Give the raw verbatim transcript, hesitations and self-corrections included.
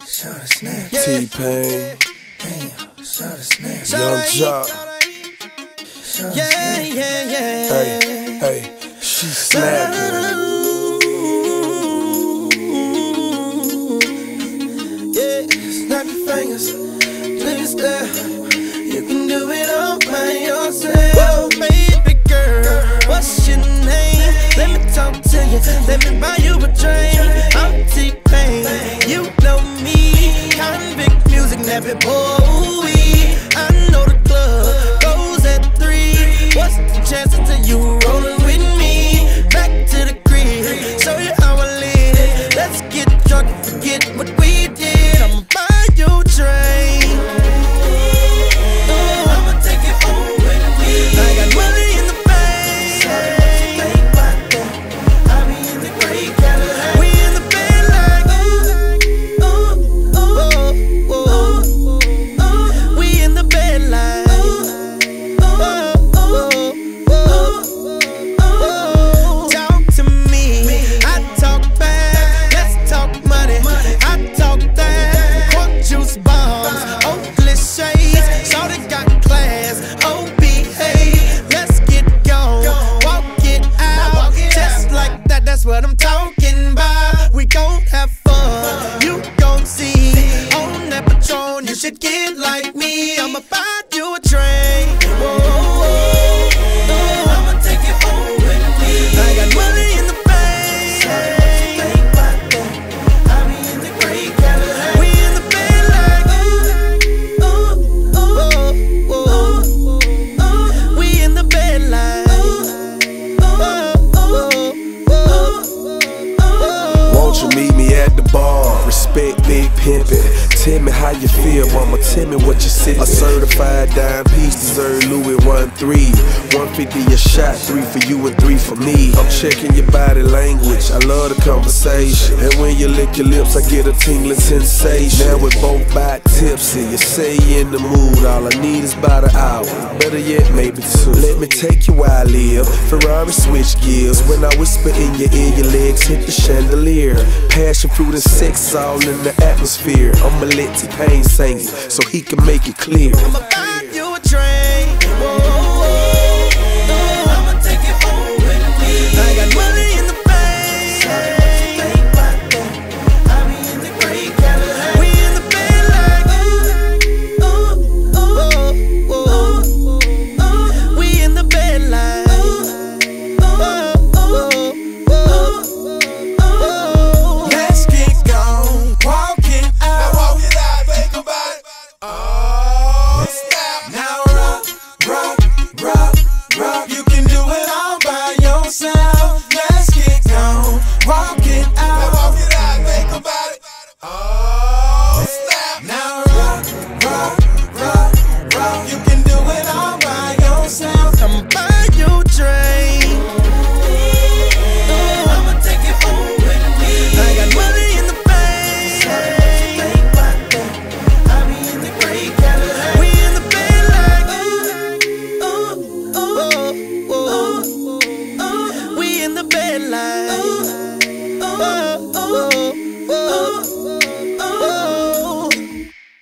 T-Pain, Young Joc. Yeah, yeah, yeah. Hey, hey, she snapping. Yeah, snap your fingers, please step. You can do it all by yourself. Baby girl, what's your name? Let me talk to you, let me buy you a drink. I'm T-Pain, you know me. Convict music, never boy. I know the club goes at three. What's the chances of you rolling with me? Back to the crib, show you how I live. Let's get drunk and forget what we did. I'ma buy you a drink. Ooh, I'ma take it home with me. I got money in the bank. Sorry, what you think about that? I be in the gray Cadillac. We in the bed like ooh, ooh, ooh, ooh, ooh. We in the bed like ooh, ooh, ooh, ooh. Talk to me, I talk back. Let's talk money, I talk that. Quote juice bombs, Oakley shades. Shorty got class, oh behave. Let's get gone, walk it out. Just like that, that's what I'm talking about. We gon' have fun, you gon' see. On that Patron, you should get like me. I'ma buy you a drink. Whoa, I'ma take it home with me. I got money in the bank. Sorry, what you think about that? I be in the gray Cadillac. We in the bed like ooh, ooh, ooh, ooh, ooh. We in the bed like ooh, ooh, ooh, ooh. Won't you meet me at the bar? Respect big pimpin'. Tell me how you feel, mama. Tell me what you sippin'. A certified dime piece deserve Louis one three. one fifty a shot, three for you and three for me. I'm checking your body language. I love the conversation. And when you lick your lips, I get a tingling sensation. Now we're both by tipsy. You say you in the mood. All I need is about an hour. Better yet, maybe two. Let me take you where I live. Ferrari switch gears. When I whisper in your ear, your legs hit the chandelier. Passion fruit and sex all in the atmosphere. I'ma let T-Pain sing it so he can make it clear.